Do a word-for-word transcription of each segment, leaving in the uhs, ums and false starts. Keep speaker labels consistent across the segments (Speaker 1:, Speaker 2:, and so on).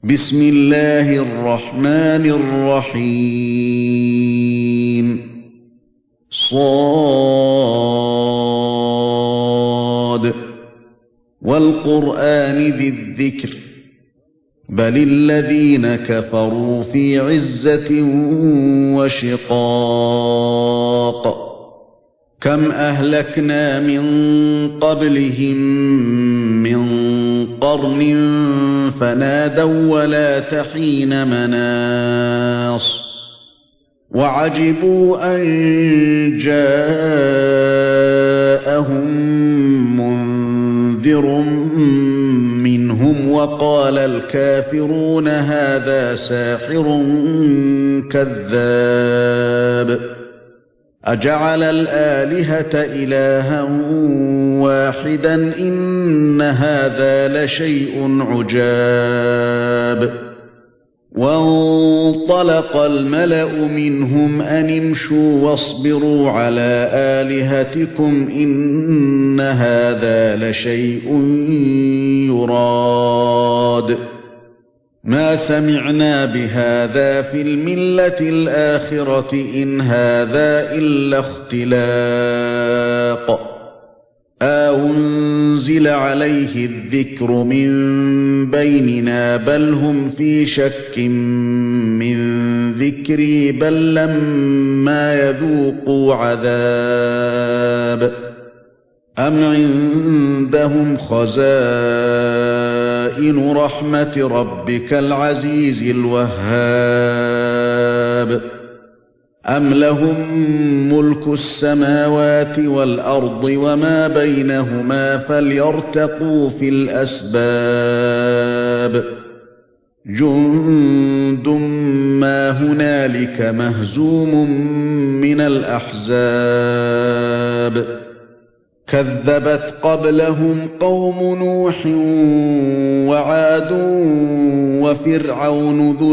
Speaker 1: بسم الله الرحمن الرحيم صاد والقرآن ذي الذكر بل الذين كفروا في عزة وشقاق كم أهلكنا من قبلهم من قرن فنادوا ولا تحين مناص وعجبوا أن جاءهم منذر منهم وقال الكافرون هذا ساحر كذاب أجعل الآلهة إلها واحدا إن هذا لشيء عجاب وانطلق الملأ منهم أن امشوا واصبروا على آلهتكم إن هذا لشيء يراد ما سمعنا بهذا في الملة الآخرة إن هذا إلا اختلاق أنزل عليه الذكر من بيننا بل هم في شك من ذكري بل لما يذوقوا عذاب أم عندهم خزائن رحمة ربك العزيز الوهاب أم لهم ملك السماوات والأرض وما بينهما فليرتقوا في الأسباب جند ما هنالك مهزوم من الأحزاب كذبت قبلهم قوم نوح وعاد وفرعون ذو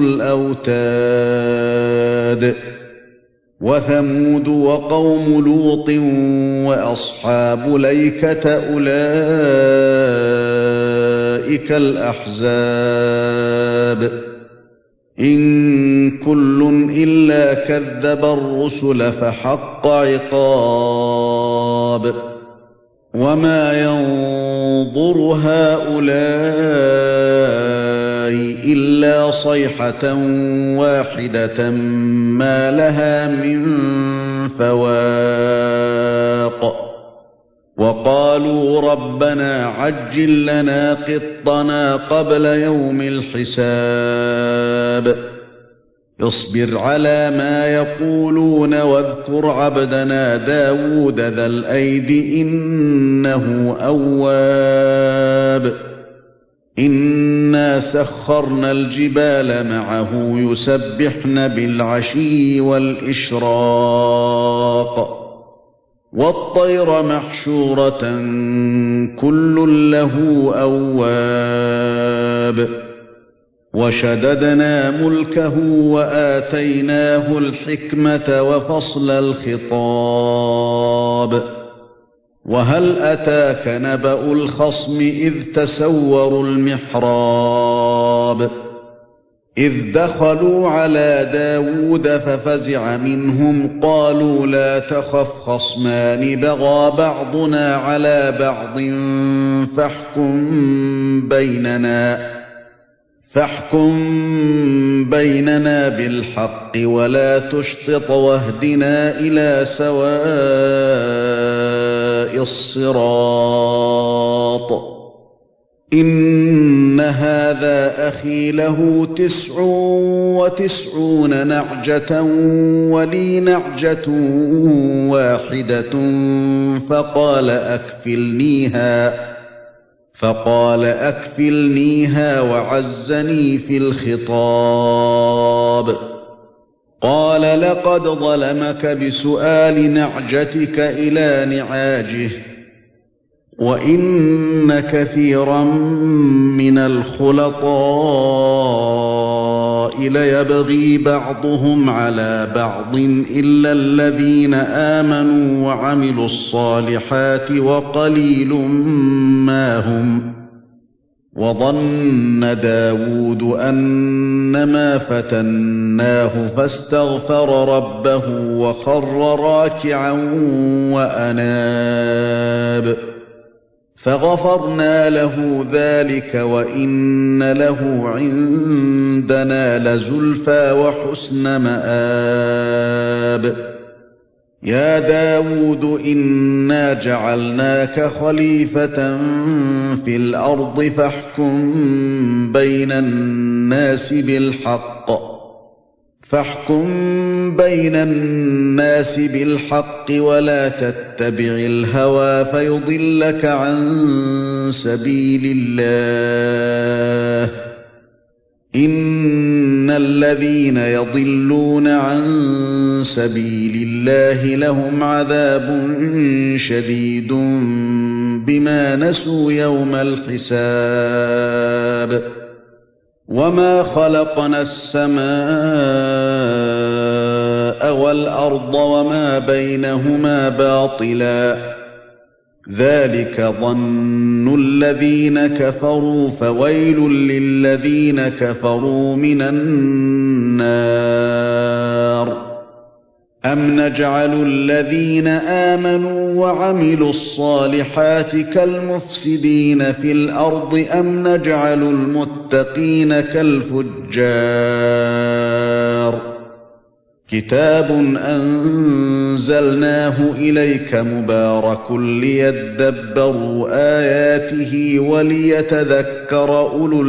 Speaker 1: الأوتاد وثمود وقوم لوط وأصحاب الأيكة أولئك الأحزاب إن كل إلا كذب الرسل فحق عقاب وما ينظر هؤلاء إلا صيحة واحدة ما لها من فواق وقالوا ربنا عجل لنا قطنا قبل يوم الحساب اصبر على ما يقولون واذكر عبدنا داود ذا الأيد إنه أواب إنا سخرنا الجبال معه يسبحن بالعشي والإشراق والطير محشورة كل له أواب وشددنا ملكه وآتيناه الحكمة وفصل الخطاب وهل أتاك نبأ الخصم إذ تسوروا المحراب إذ دخلوا على داود ففزع منهم قالوا لا تخف خصمان بغى بعضنا على بعض فاحكم بيننا فاحكم بيننا بالحق ولا تشطط واهدنا إلى سواء الصراط إن هذا أخي له تسع وتسعون نعجة ولي نعجة واحدة فقال أكفلنيها فقال أكفلنيها وعزني في الخطاب قال لقد ظلمك بسؤال نعجتك إلى نعاجه وإن كثيرا من الخلطاء ليبغي بعضهم على بعض إلا الذين آمنوا وعملوا الصالحات وقليل ما هم وظن داود أنما فتناه فاستغفر ربه وخر راكعا وأناب فغفرنا له ذلك وإن له عندنا لزلفى وحسن مآب يا داود إنا جعلناك خليفة في الأرض فاحكم بين الناس بالحق فاحكم بين الناس بالحق ولا تتبع الهوى فيضلك عن سبيل الله إن الذين يضلون عن سبيل الله لهم عذاب شديد بما نسوا يوم الحساب وما خلقنا السماء والأرض وما بينهما باطلا ذلك ظن الذين كفروا فويل للذين كفروا من النار أم نجعل الذين آمنوا وعملوا الصالحات كالمفسدين في الأرض أم نجعل المتقين كالفجار كتاب أنزلناه إليك مبارك ليدبروا آياته وليتذكر أولو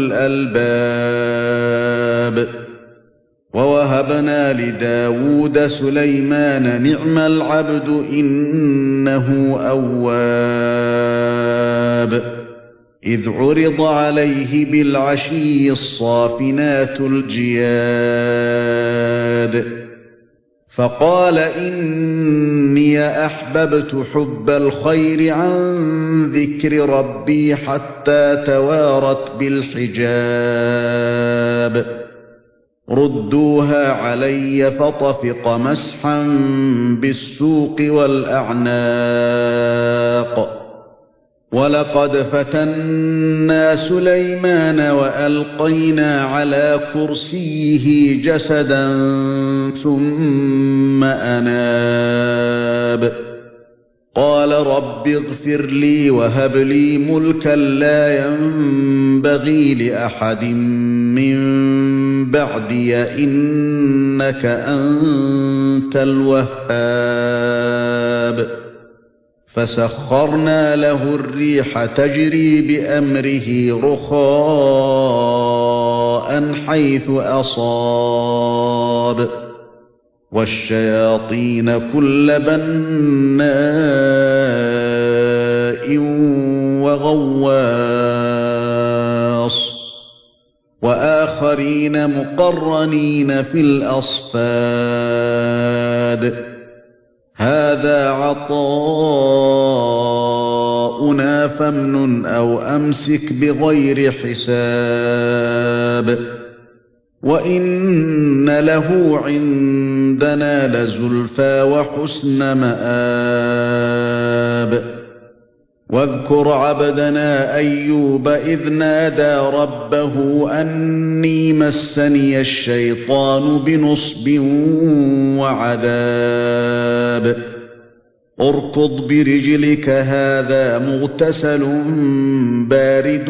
Speaker 1: الألباب ووهبنا لداود سليمان نعم العبد إنه أواب إذ عرض عليه بالعشي الصافنات الجياد فقال إني أحببت حب الخير عن ذكر ربي حتى توارت بالحجاب ردوها علي فطفق مسحا بالسوق والأعناق ولقد فتنا سليمان وألقينا على كرسيه جسدا ثم أناب قال رب اغفر لي وهب لي ملكا لا ينبغي لأحد من بعدي إنك أنت الوهاب فسخرنا له الريح تجري بأمره رخاء حيث أصاب والشياطين كل بناء وغواص وآخرين مقرنين في الأصفاد هذا عطاؤنا فامنن أو أمسك بغير حساب وإن له عندنا لزلفى وحسن مآب واذكر عبدنا أيوب إذ نادى ربه أني مسني الشيطان بنصب وعذاب اركض برجلك هذا مغتسل بارد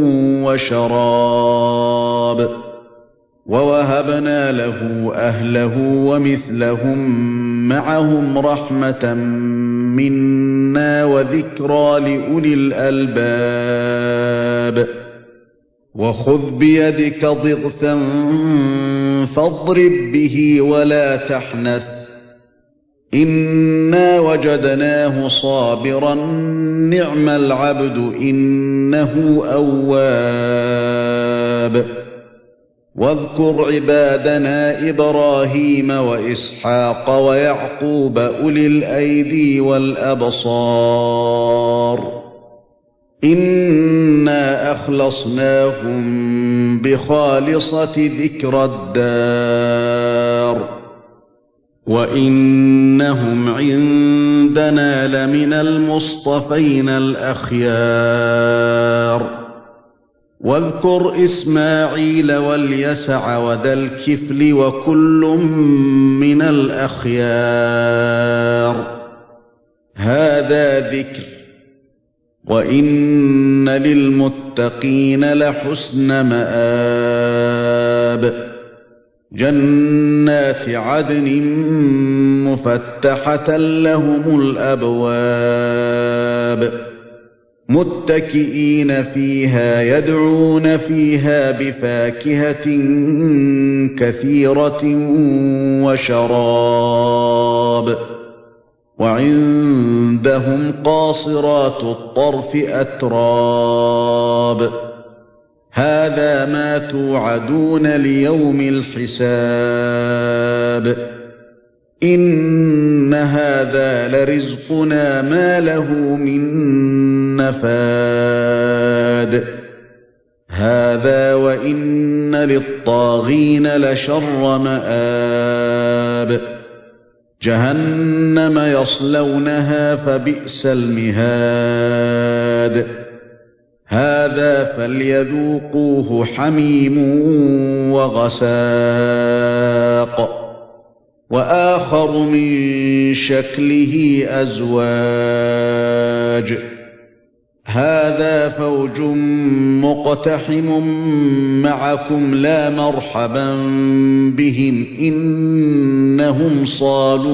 Speaker 1: وشراب ووهبنا له أهله ومثلهم معهم رحمة منا وذكرى لأولي الألباب وخذ بيدك ضغثا فاضرب به ولا تحنث إنا وجدناه صابرا نعم العبد إنه أواب واذكر عبادنا إبراهيم وإسحاق ويعقوب أولي الأيدي والأبصار إنا أخلصناهم بخالصة ذكر الدار وإنهم عندنا لمن المصطفين الأخيار واذكر إسماعيل واليسع وذا الكفل وكل من الأخيار هذا ذكر وإن للمتقين لحسن مآب جنات عدن مفتحة لهم الأبواب متكئين فيها يدعون فيها بفاكهة كثيرة وشراب وعندهم قاصرات الطرف أتراب هذا ما توعدون ليوم الحساب إن هذا لرزقنا ما له من نفاد هذا وإن للطاغين لشر مآب جهنم يصلونها فبئس المهاد هذا فليذوقوه حميم وغساق وآخر من شكله أزواج هذا فوج مقتحم معكم لا مرحبا بهم إنهم صالوا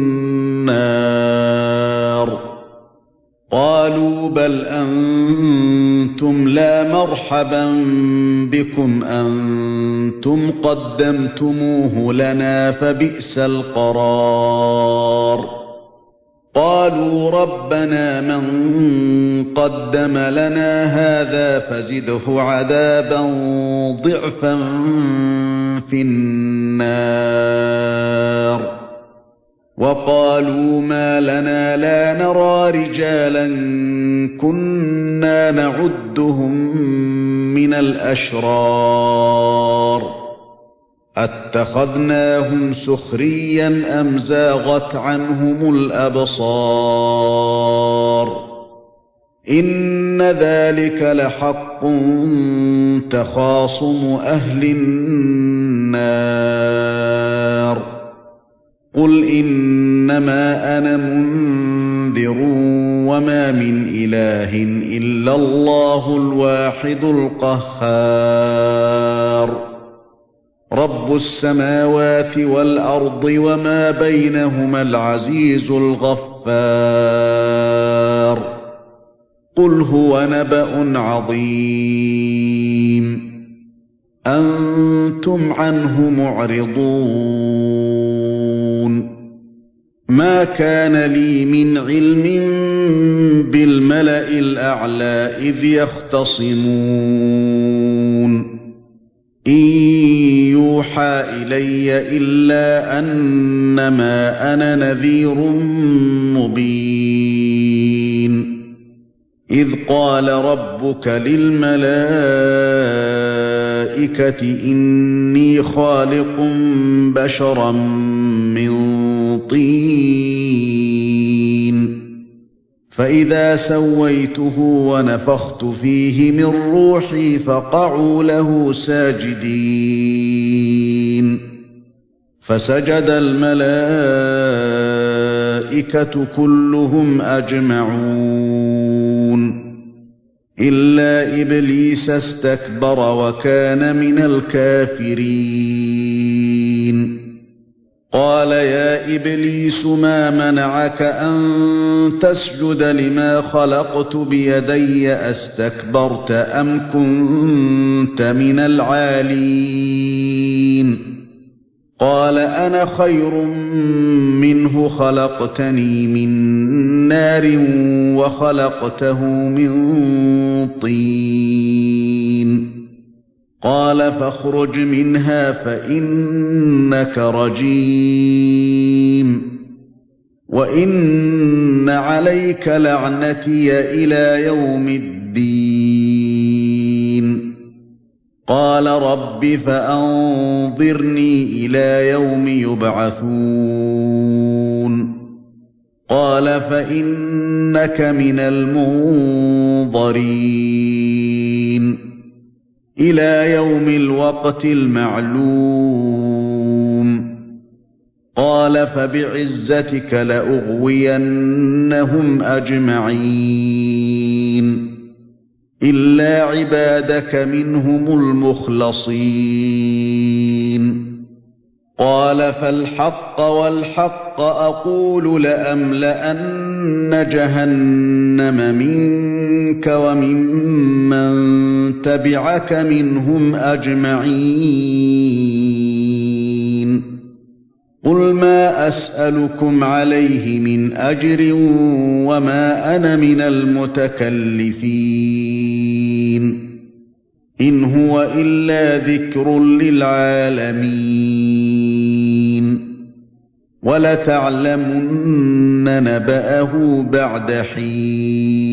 Speaker 1: النار قالوا بل أنتم لا مرحبا بكم أنتم قدمتموه لنا فبئس القرار قالوا ربنا من قدم لنا هذا فزده عذابا ضعفا في النار وقالوا ما لنا لا نرى رجالا كنا نعدهم من الأشرار أتخذناهم سخريا أم زاغت عنهم الأبصار إن ذلك لحق تخاصم أهل النار قل إنما أنا منذر وما من إله إلا الله الواحد القهار رب السماوات والأرض وما بينهما العزيز الغفار قل هو نبأ عظيم أنتم عنه معرضون ما كان لي من علم بالملأ الأعلى إذ يختصمون إن يوحى إلي إلا أنما أنا نذير مبين إذ قال ربك للملائكة إني خالق بشرا من طين فإذا سويته ونفخت فيه من روحي فقعوا له ساجدين فسجد الملائكة كلهم أجمعون إلا إبليس استكبر وكان من الكافرين قال يا إبليس ما منعك أن تسجد لما خلقت بيدي أستكبرت أم كنت من العالين قال أنا خير منه خلقتني من نار وخلقته من طين قال فاخرج منها فإنك رجيم وإن عليك لعنتي إلى يوم الدين قال رب فأنظرني إلى يوم يبعثون قال فإنك من المنظرين إلى يوم الوقت المعلوم قال فبعزتك لأغوينهم أجمعين إلا عبادك منهم المخلصين قال فالحق والحق أقول لأملأن جهنم منك وممن تبعك منهم أجمعين قل ما أسألكم عليه من أجر وما أنا من المتكلفين إن هو إلا ذكر للعالمين ولتعلمن نبأه بعد حين